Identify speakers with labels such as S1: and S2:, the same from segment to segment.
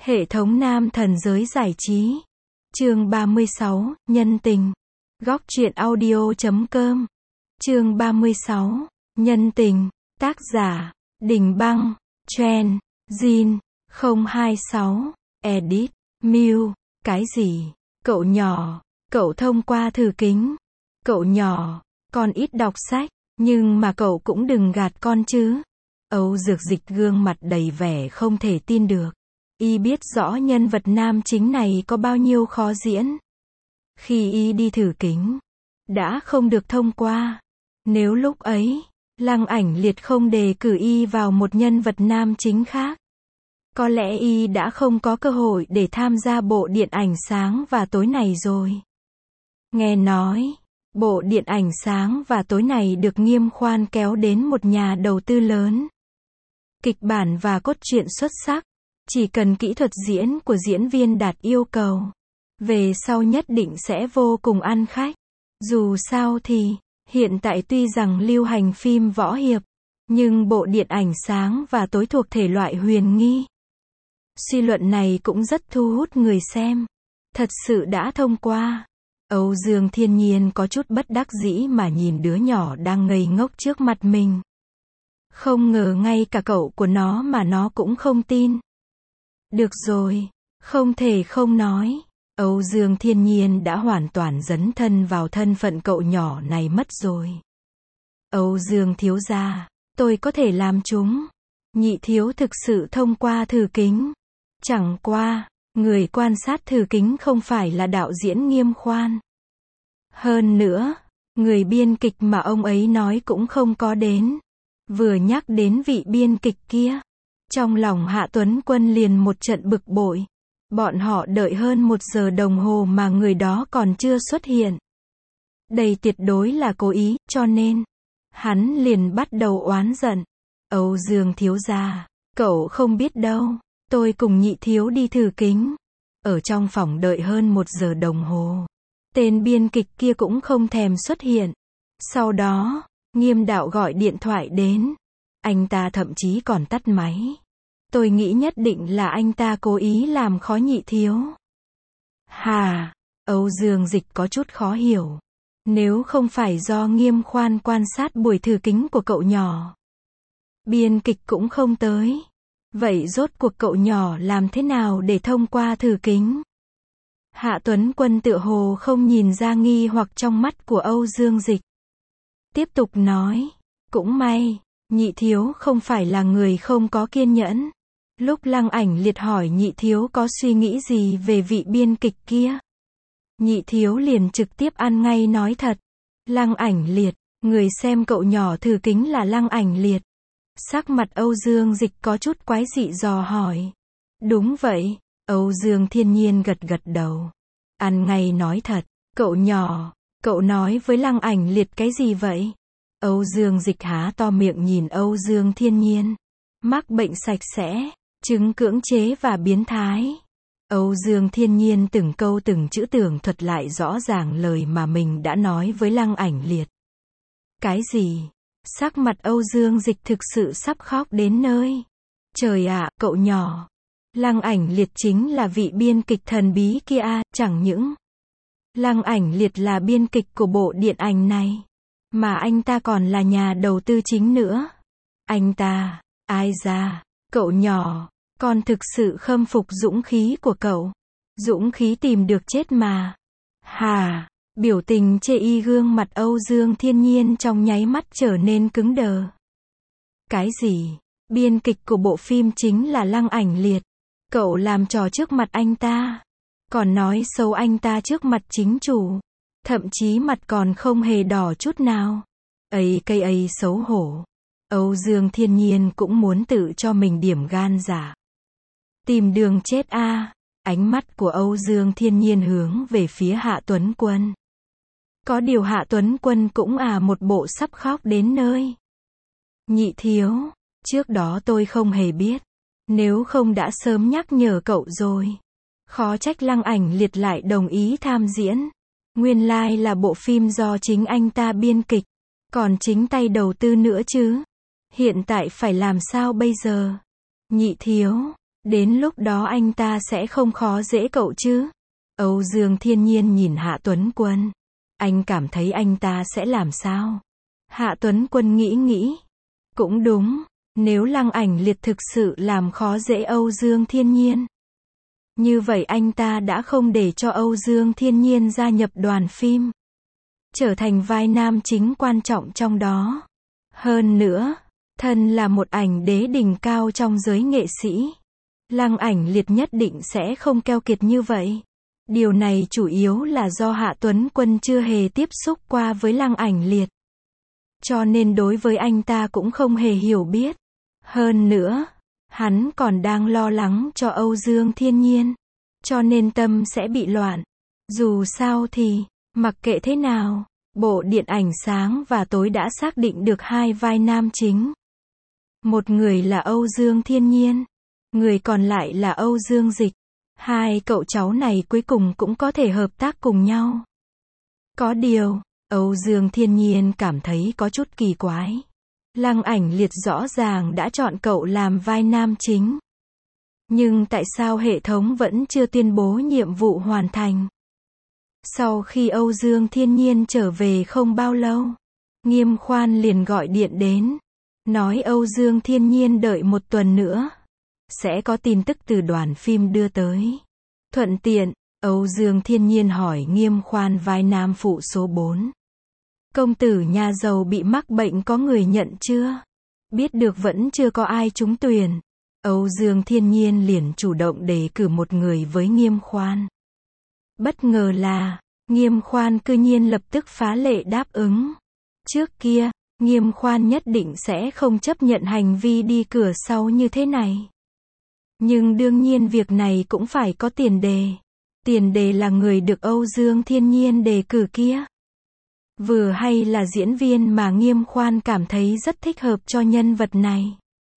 S1: Hệ thống nam thần giới giải trí. Chương 36, Nhân tình. Góc truyện audio.com. Chương 36, Nhân tình. Tác giả, Đình Băng, Trend, Jin, 026, Edit, Mew. Cái gì? Cậu nhỏ, cậu thông qua thử kính. Cậu nhỏ, con ít đọc sách, nhưng mà cậu cũng đừng gạt con chứ. Âu Dược Dịch gương mặt đầy vẻ không thể tin được. Y biết rõ nhân vật nam chính này có bao nhiêu khó diễn. Khi y đi thử kính, đã không được thông qua. Nếu lúc ấy, Lăng Ảnh Liệt không đề cử y vào một nhân vật nam chính khác, có lẽ y đã không có cơ hội để tham gia bộ điện ảnh Sáng và Tối này rồi. Nghe nói, bộ điện ảnh Sáng và Tối này được Nghiêm Khoan kéo đến một nhà đầu tư lớn. Kịch bản và cốt truyện xuất sắc, chỉ cần kỹ thuật diễn của diễn viên đạt yêu cầu, về sau nhất định sẽ vô cùng ăn khách. Dù sao thì, hiện tại tuy rằng lưu hành phim võ hiệp, nhưng bộ điện ảnh Sáng và Tối thuộc thể loại huyền nghi. Suy luận này cũng rất thu hút người xem. Thật sự đã thông qua. Âu Dương Thiên Nhiên có chút bất đắc dĩ mà nhìn đứa nhỏ đang ngây ngốc trước mặt mình. Không ngờ ngay cả cậu của nó mà nó cũng không tin. Được rồi, không thể không nói. Âu Dương Thiên Nhiên đã hoàn toàn dấn thân vào thân phận cậu nhỏ này mất rồi. Âu Dương thiếu gia, tôi có thể làm chúng. Nhị thiếu thực sự thông qua thử kính. Chẳng qua, người quan sát thử kính không phải là đạo diễn Nghiêm Khoan. Hơn nữa, người biên kịch mà ông ấy nói cũng không có đến. Vừa nhắc đến vị biên kịch kia, trong lòng Hạ Tuấn Quân liền một trận bực bội. Bọn họ đợi hơn 1 giờ đồng hồ mà người đó còn chưa xuất hiện. Đây tuyệt đối là cố ý, cho nên hắn liền bắt đầu oán giận. Âu Dương thiếu gia, cậu không biết đâu, tôi cùng nhị thiếu đi thử kính. Ở trong phòng đợi hơn 1 giờ đồng hồ. Tên biên kịch kia cũng không thèm xuất hiện. Sau đó, Nghiêm đạo gọi điện thoại đến. Anh ta thậm chí còn tắt máy. Tôi nghĩ nhất định là anh ta cố ý làm khó nhị thiếu. Hà, Âu Dương Dịch có chút khó hiểu. Nếu không phải do Nghiêm Khoan quan sát buổi thử kính của cậu nhỏ, biên kịch cũng không tới. Vậy rốt cuộc cậu nhỏ làm thế nào để thông qua thử kính? Hạ Tuấn Quân tựa hồ không nhìn ra nghi hoặc trong mắt của Âu Dương Dịch. Tiếp tục nói, cũng may, nhị thiếu không phải là người không có kiên nhẫn. Lúc Lăng Ảnh Liệt hỏi nhị thiếu có suy nghĩ gì về vị biên kịch kia, nhị thiếu liền trực tiếp ăn ngay nói thật. Lăng Ảnh Liệt, người xem cậu nhỏ thử kính là Lăng Ảnh Liệt. Sắc mặt Âu Dương Dịch có chút quái dị dò hỏi. Đúng vậy, Âu Dương Thiên Nhiên gật gật đầu. Ăn ngay nói thật, cậu nhỏ, cậu nói với Lăng Ảnh Liệt cái gì vậy? Âu Dương Dịch há to miệng nhìn Âu Dương Thiên Nhiên. Mắc bệnh sạch sẽ, chứng cưỡng chế và biến thái. Âu Dương Thiên Nhiên từng câu từng chữ tường thuật lại rõ ràng lời mà mình đã nói với Lăng Ảnh Liệt. Cái gì? Sắc mặt Âu Dương Dịch thực sự sắp khóc đến nơi. Trời ạ, cậu nhỏ. Lăng Ảnh Liệt chính là vị biên kịch thần bí kia à, chẳng những Lăng Ảnh Liệt là biên kịch của bộ điện ảnh này, mà anh ta còn là nhà đầu tư chính nữa. Anh ta, ai ra, cậu nhỏ, con thực sự khâm phục dũng khí của cậu. Dũng khí tìm được chết mà. Hà, biểu tình chê y gương mặt Âu Dương Thiên Nhiên trong nháy mắt trở nên cứng đờ. Cái gì? Biên kịch của bộ phim chính là Lăng Ảnh Liệt. Cậu làm trò trước mặt anh ta, còn nói xấu anh ta trước mặt chính chủ. Thậm chí mặt còn không hề đỏ chút nào. Cây ấy xấu hổ. Âu Dương Thiên Nhiên cũng muốn tự cho mình điểm gan dạ. Tìm đường chết a. Ánh mắt của Âu Dương Thiên Nhiên hướng về phía Hạ Tuấn Quân. Có điều Hạ Tuấn Quân cũng một bộ sắp khóc đến nơi. Nhị thiếu, trước đó tôi không hề biết. Nếu không đã sớm nhắc nhở cậu rồi. Khó trách Lăng Ảnh Liệt lại đồng ý tham diễn. Nguyên lai là bộ phim do chính anh ta biên kịch, còn chính tay đầu tư nữa chứ. Hiện tại phải làm sao bây giờ? Nhị thiếu, Đến lúc đó anh ta sẽ không khó dễ cậu chứ? Âu Dương Thiên Nhiên nhìn Hạ Tuấn Quân. Anh cảm thấy anh ta sẽ làm sao? Hạ Tuấn Quân nghĩ nghĩ. Cũng đúng, nếu Lăng Ảnh Liệt thực sự làm khó dễ Âu Dương Thiên Nhiên, như vậy anh ta đã không để cho Âu Dương Thiên Nhiên gia nhập đoàn phim, trở thành vai nam chính quan trọng trong đó. Hơn nữa, thân là một ảnh đế đỉnh cao trong giới nghệ sĩ, Lăng Ảnh Liệt nhất định sẽ không keo kiệt như vậy. Điều này chủ yếu là do Hạ Tuấn Quân chưa hề tiếp xúc qua với Lăng Ảnh Liệt, cho nên đối với anh ta cũng không hề hiểu biết. Hơn nữa, hắn còn đang lo lắng cho Âu Dương Thiên Nhiên, cho nên tâm sẽ bị loạn. Dù sao thì, mặc kệ thế nào, bộ điện ảnh Sáng và Tối đã xác định được hai vai nam chính. Một người là Âu Dương Thiên Nhiên, người còn lại là Âu Dương Dịch. Hai cậu cháu này cuối cùng cũng có thể hợp tác cùng nhau. Có điều, Âu Dương Thiên Nhiên cảm thấy có chút kỳ quái. Lăng Ảnh Liệt rõ ràng đã chọn cậu làm vai nam chính, nhưng tại sao hệ thống vẫn chưa tuyên bố nhiệm vụ hoàn thành? Sau khi Âu Dương Thiên Nhiên trở về không bao lâu, Nghiêm Khoan liền gọi điện đến, nói Âu Dương Thiên Nhiên đợi một tuần nữa, sẽ có tin tức từ đoàn phim đưa tới. Thuận tiện, Âu Dương Thiên Nhiên hỏi Nghiêm Khoan vai nam phụ số 4. Công tử nhà giàu bị mắc bệnh có người nhận chưa? Biết được vẫn chưa có ai trúng tuyển. Âu Dương Thiên Nhiên liền chủ động đề cử một người với Nghiêm Khoan. Bất ngờ là, Nghiêm Khoan cư nhiên lập tức phá lệ đáp ứng. Trước kia, Nghiêm Khoan nhất định sẽ không chấp nhận hành vi đi cửa sau như thế này. Nhưng đương nhiên việc này cũng phải có tiền đề. Tiền đề là người được Âu Dương Thiên Nhiên đề cử kia vừa hay là diễn viên mà Nghiêm Khoan cảm thấy rất thích hợp cho nhân vật này.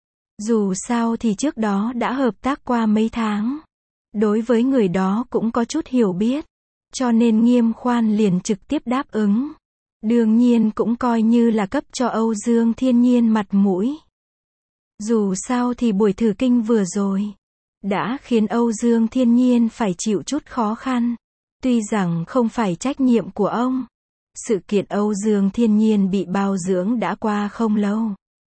S1: Dù sao thì trước đó đã hợp tác qua mấy tháng. Đối với người đó cũng có chút hiểu biết. Cho nên Nghiêm Khoan liền trực tiếp đáp ứng. Đương nhiên cũng coi như là cấp cho Âu Dương Thiên Nhiên mặt mũi. Dù sao thì buổi thử kinh vừa rồi đã khiến Âu Dương Thiên Nhiên phải chịu chút khó khăn. Tuy rằng không phải trách nhiệm của ông. Sự kiện Âu Dương Thiên Nhiên bị bao dưỡng đã qua không lâu.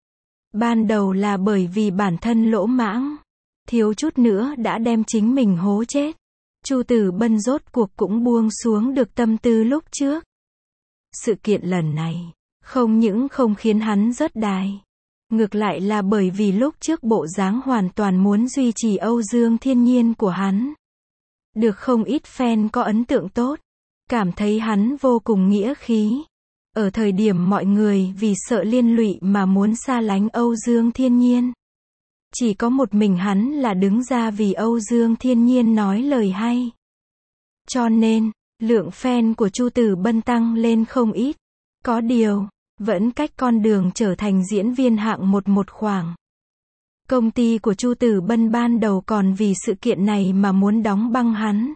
S1: Ban đầu là bởi vì bản thân lỗ mãng, thiếu chút nữa đã đem chính mình hố chết. Chu Tử Bân rốt cuộc cũng buông xuống được tâm tư lúc trước. Sự kiện lần này, không những không khiến hắn rớt đài, ngược lại là bởi vì lúc trước bộ dáng hoàn toàn muốn duy trì Âu Dương Thiên Nhiên của hắn. Được không ít fan có ấn tượng tốt, cảm thấy hắn vô cùng nghĩa khí. Ở thời điểm mọi người vì sợ liên lụy mà muốn xa lánh Âu Dương Thiên Nhiên, chỉ có một mình hắn là đứng ra vì Âu Dương Thiên Nhiên nói lời hay. Cho nên, lượng fan của Chu Tử Bân tăng lên không ít. Có điều, vẫn cách con đường trở thành diễn viên hạng một khoảng. Công ty của Chu Tử Bân ban đầu còn vì sự kiện này mà muốn đóng băng hắn.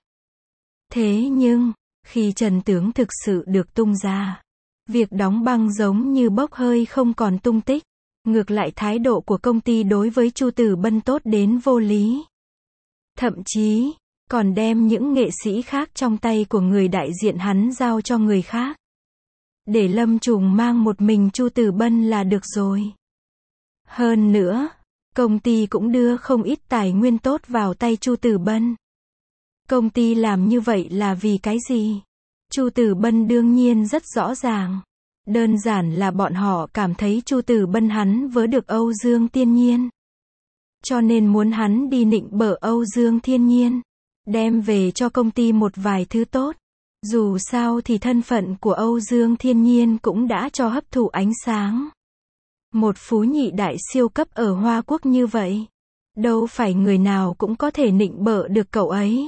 S1: Thế nhưng, khi chân tướng thực sự được tung ra, việc đóng băng giống như bốc hơi không còn tung tích. Ngược lại thái độ của công ty đối với Chu Tử Bân tốt đến vô lý. Thậm chí, còn đem những nghệ sĩ khác trong tay của người đại diện hắn giao cho người khác. Để Lâm Trùng mang một mình Chu Tử Bân là được rồi. Hơn nữa, công ty cũng đưa không ít tài nguyên tốt vào tay Chu Tử Bân. Công ty làm như vậy là vì cái gì? Chu Tử Bân đương nhiên rất rõ ràng. Đơn giản là bọn họ cảm thấy Chu Tử Bân hắn vớ được Âu Dương Thiên Nhiên, cho nên muốn hắn đi nịnh bợ Âu Dương Thiên Nhiên, đem về cho công ty một vài thứ tốt. Dù sao thì thân phận của Âu Dương Thiên Nhiên cũng đã cho hấp thụ ánh sáng. Một phú nhị đại siêu cấp ở Hoa Quốc như vậy, đâu phải người nào cũng có thể nịnh bợ được cậu ấy.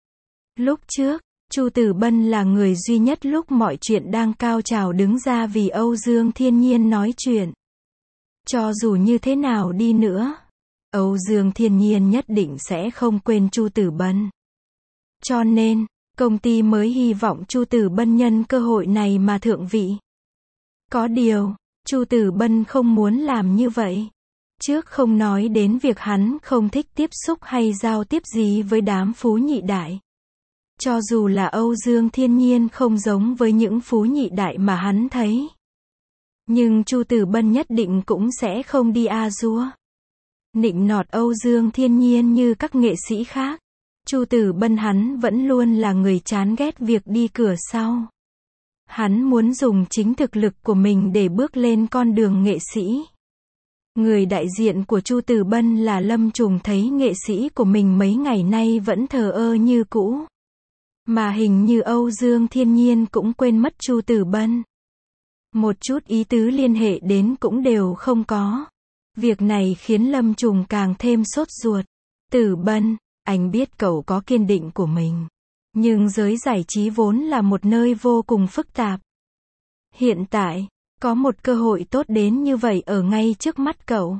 S1: Lúc trước, Chu Tử Bân là người duy nhất lúc mọi chuyện đang cao trào đứng ra vì Âu Dương Thiên Nhiên nói chuyện. Cho dù như thế nào đi nữa, Âu Dương Thiên Nhiên nhất định sẽ không quên Chu Tử Bân. Cho nên, công ty mới hy vọng Chu Tử Bân nhân cơ hội này mà thượng vị. Có điều, Chu Tử Bân không muốn làm như vậy. Trước không nói đến việc hắn không thích tiếp xúc hay giao tiếp gì với đám phú nhị đại. Cho dù là Âu Dương Thiên Nhiên không giống với những phú nhị đại mà hắn thấy. Nhưng Chu Tử Bân nhất định cũng sẽ không đi a-dua nịnh nọt Âu Dương Thiên Nhiên như các nghệ sĩ khác. Chu Tử Bân hắn vẫn luôn là người chán ghét việc đi cửa sau. Hắn muốn dùng chính thực lực của mình để bước lên con đường nghệ sĩ. Người đại diện của Chu Tử Bân là Lâm Trùng thấy nghệ sĩ của mình mấy ngày nay vẫn thờ ơ như cũ. Mà hình như Âu Dương Thiên Nhiên cũng quên mất Chu Tử Bân. Một chút ý tứ liên hệ đến cũng đều không có. Việc này khiến Lâm Trùng càng thêm sốt ruột. Tử Bân, anh biết cậu có kiên định của mình. Nhưng giới giải trí vốn là một nơi vô cùng phức tạp. Hiện tại, có một cơ hội tốt đến như vậy ở ngay trước mắt cậu.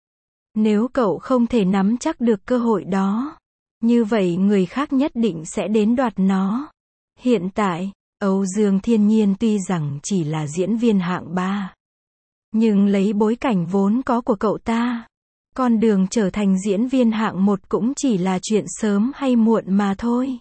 S1: Nếu cậu không thể nắm chắc được cơ hội đó, như vậy người khác nhất định sẽ đến đoạt nó. Hiện tại, Âu Dương Thiên Nhiên tuy rằng chỉ là diễn viên hạng 3, nhưng lấy bối cảnh vốn có của cậu ta, con đường trở thành diễn viên hạng 1 cũng chỉ là chuyện sớm hay muộn mà thôi.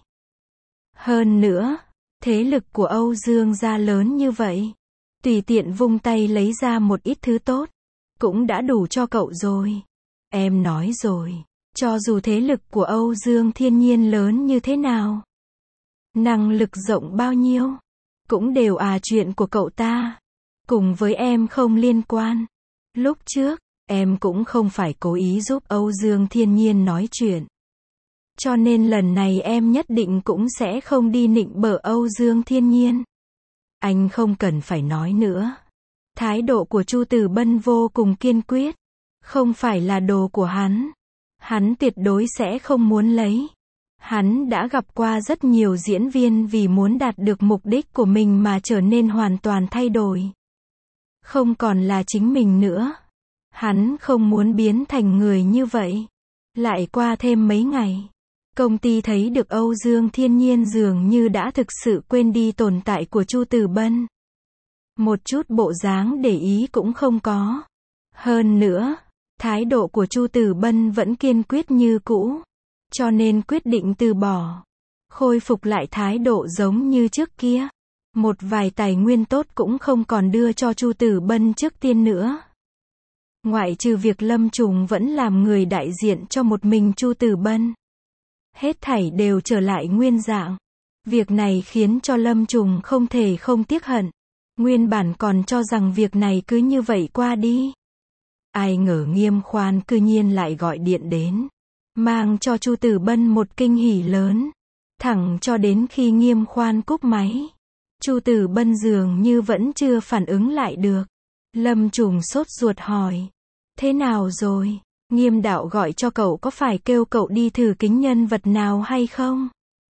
S1: Hơn nữa, thế lực của Âu Dương gia lớn như vậy, tùy tiện vung tay lấy ra một ít thứ tốt, cũng đã đủ cho cậu rồi. Em nói rồi, cho dù thế lực của Âu Dương Thiên Nhiên lớn như thế nào, năng lực rộng bao nhiêu, cũng đều chuyện của cậu ta. Cùng với em không liên quan. Lúc trước, em cũng không phải cố ý giúp Âu Dương Thiên Nhiên nói chuyện. Cho nên lần này em nhất định cũng sẽ không đi nịnh bợ Âu Dương Thiên Nhiên. Anh không cần phải nói nữa. Thái độ của Chu Tử Bân vô cùng kiên quyết. Không phải là đồ của hắn. Hắn tuyệt đối sẽ không muốn lấy. Hắn đã gặp qua rất nhiều diễn viên vì muốn đạt được mục đích của mình mà trở nên hoàn toàn thay đổi. Không còn là chính mình nữa. Hắn không muốn biến thành người như vậy. Lại qua thêm mấy ngày, công ty thấy được Âu Dương Thiên Nhiên dường như đã thực sự quên đi tồn tại của Chu Tử Bân. Một chút bộ dáng để ý cũng không có. Hơn nữa, thái độ của Chu Tử Bân vẫn kiên quyết như cũ. Cho nên quyết định từ bỏ. Khôi phục lại thái độ giống như trước kia. Một vài tài nguyên tốt cũng không còn đưa cho Chu Tử Bân trước tiên nữa. Ngoại trừ việc Lâm Trùng vẫn làm người đại diện cho một mình Chu Tử Bân. Hết thảy đều trở lại nguyên dạng. Việc này khiến cho Lâm Trùng không thể không tiếc hận. Nguyên bản còn cho rằng việc này cứ như vậy qua đi. Ai ngờ Nghiêm Khoan cư nhiên lại gọi điện đến. Mang cho Chu Tử Bân một kinh hỉ lớn. Thẳng cho đến khi Nghiêm Khoan cúp máy. Chu Tử Bân dường như vẫn chưa phản ứng lại được. Lâm Trùng sốt ruột hỏi. Thế nào rồi? Nghiêm đạo gọi cho cậu có phải kêu cậu đi thử kính nhân vật nào hay không?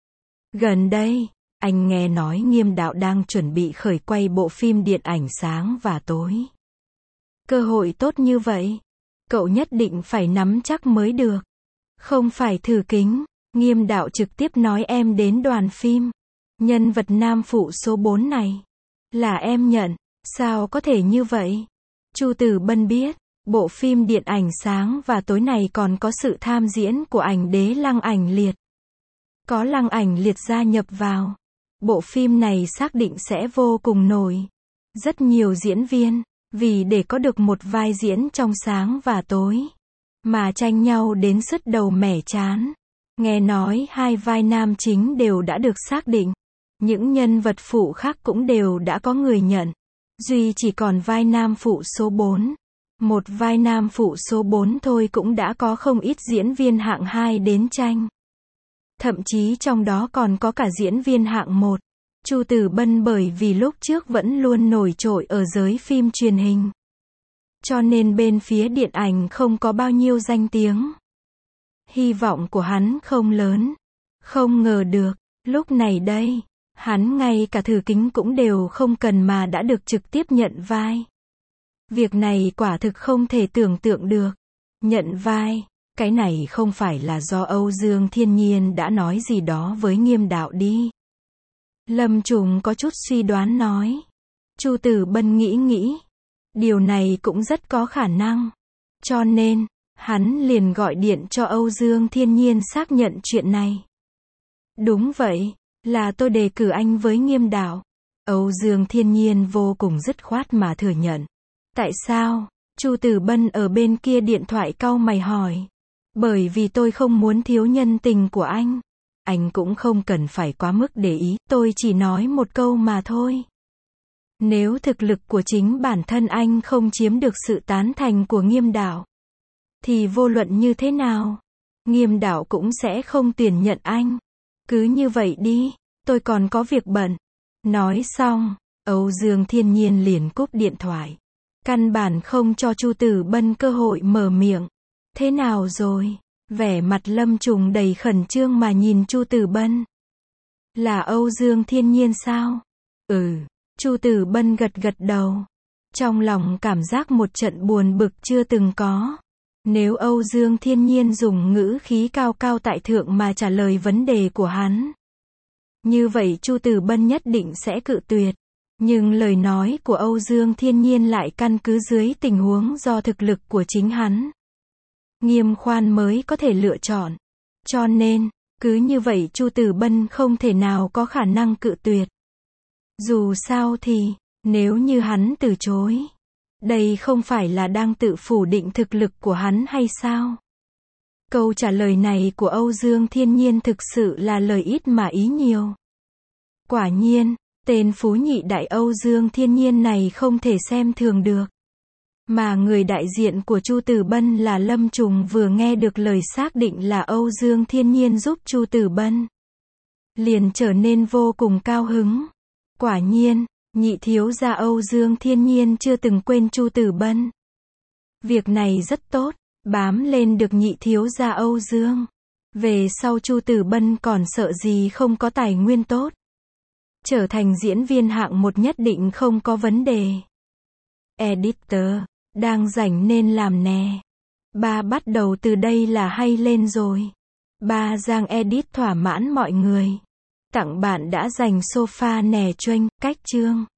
S1: Gần đây, anh nghe nói Nghiêm đạo đang chuẩn bị khởi quay bộ phim điện ảnh Sáng và Tối. Cơ hội tốt như vậy, cậu nhất định phải nắm chắc mới được. Không phải thử kính, Nghiêm đạo trực tiếp nói em đến đoàn phim. Nhân vật nam phụ số 4 này là em nhận, sao có thể như vậy? Chu Tử Bân biết, bộ phim điện ảnh Sáng và Tối này còn có sự tham diễn của ảnh đế Lăng Ảnh Liệt. Có Lăng Ảnh Liệt gia nhập vào, bộ phim này xác định sẽ vô cùng nổi. Rất nhiều diễn viên, vì để có được một vai diễn trong Sáng và Tối, mà tranh nhau đến sứt đầu mẻ trán. Nghe nói hai vai nam chính đều đã được xác định. Những nhân vật phụ khác cũng đều đã có người nhận. Duy chỉ còn vai nam phụ số 4. Một vai nam phụ số 4 thôi cũng đã có không ít diễn viên hạng 2 đến tranh. Thậm chí trong đó còn có cả diễn viên hạng 1. Chu Tử Bân bởi vì lúc trước vẫn luôn nổi trội ở giới phim truyền hình. Cho nên bên phía điện ảnh không có bao nhiêu danh tiếng. Hy vọng của hắn không lớn. Không ngờ được, lúc này đây, hắn ngay cả thử kính cũng đều không cần mà đã được trực tiếp nhận vai. Việc này quả thực không thể tưởng tượng được. Nhận vai, cái này không phải là do Âu Dương Thiên Nhiên đã nói gì đó với Nghiêm đạo đi. Lâm Trùng có chút suy đoán nói. Chu Tử Bân nghĩ. Điều này cũng rất có khả năng. Cho nên, hắn liền gọi điện cho Âu Dương Thiên Nhiên xác nhận chuyện này. Đúng vậy, là tôi đề cử anh với Nghiêm Đạo. Âu Dương Thiên Nhiên vô cùng dứt khoát mà thừa nhận. Tại sao? Chu Tử Bân ở bên kia điện thoại cau mày hỏi. Bởi vì tôi không muốn thiếu nhân tình của anh. Anh cũng không cần phải quá mức để ý, tôi chỉ nói một câu mà thôi. Nếu thực lực của chính bản thân anh không chiếm được sự tán thành của Nghiêm Đạo, thì vô luận như thế nào, Nghiêm Đạo cũng sẽ không tuyển nhận anh. Cứ như vậy đi, tôi còn có việc bận. Nói xong, Âu Dương Thiên Nhiên liền cúp điện thoại. Căn bản không cho Chu Tử Bân cơ hội mở miệng. Thế nào rồi? Vẻ mặt Lâm Trùng đầy khẩn trương mà nhìn Chu Tử Bân. Là Âu Dương Thiên Nhiên sao? Chu Tử Bân gật gật đầu. Trong lòng cảm giác một trận buồn bực chưa từng có. Nếu Âu Dương Thiên Nhiên dùng ngữ khí cao cao tại thượng mà trả lời vấn đề của hắn, như vậy Chu Tử Bân nhất định sẽ cự tuyệt. Nhưng lời nói của Âu Dương Thiên Nhiên lại căn cứ dưới tình huống do thực lực của chính hắn, Nghiêm Khoan mới có thể lựa chọn. Cho nên, cứ như vậy Chu Tử Bân không thể nào có khả năng cự tuyệt. Dù sao thì, nếu như hắn từ chối, đây không phải là đang tự phủ định thực lực của hắn hay sao? Câu trả lời này của Âu Dương Thiên Nhiên thực sự là lời ít mà ý nhiều. Quả nhiên, tên phú nhị đại Âu Dương Thiên Nhiên này không thể xem thường được. Mà người đại diện của Chu Tử Bân là Lâm Trùng vừa nghe được lời xác định là Âu Dương Thiên Nhiên giúp Chu Tử Bân, liền trở nên vô cùng cao hứng. Quả nhiên, nhị thiếu gia Âu Dương Thiên Nhiên chưa từng quên Chu Tử Bân. Việc này rất tốt, bám lên được nhị thiếu gia Âu Dương. Về sau Chu Tử Bân còn sợ gì không có tài nguyên tốt. Trở thành diễn viên hạng một nhất định không có vấn đề. Editor, đang rảnh nên làm nè. Ba bắt đầu từ đây là hay lên rồi. Ba Giang edit thỏa mãn mọi người. Tặng bạn đã dành sofa nè choanh, cách chương.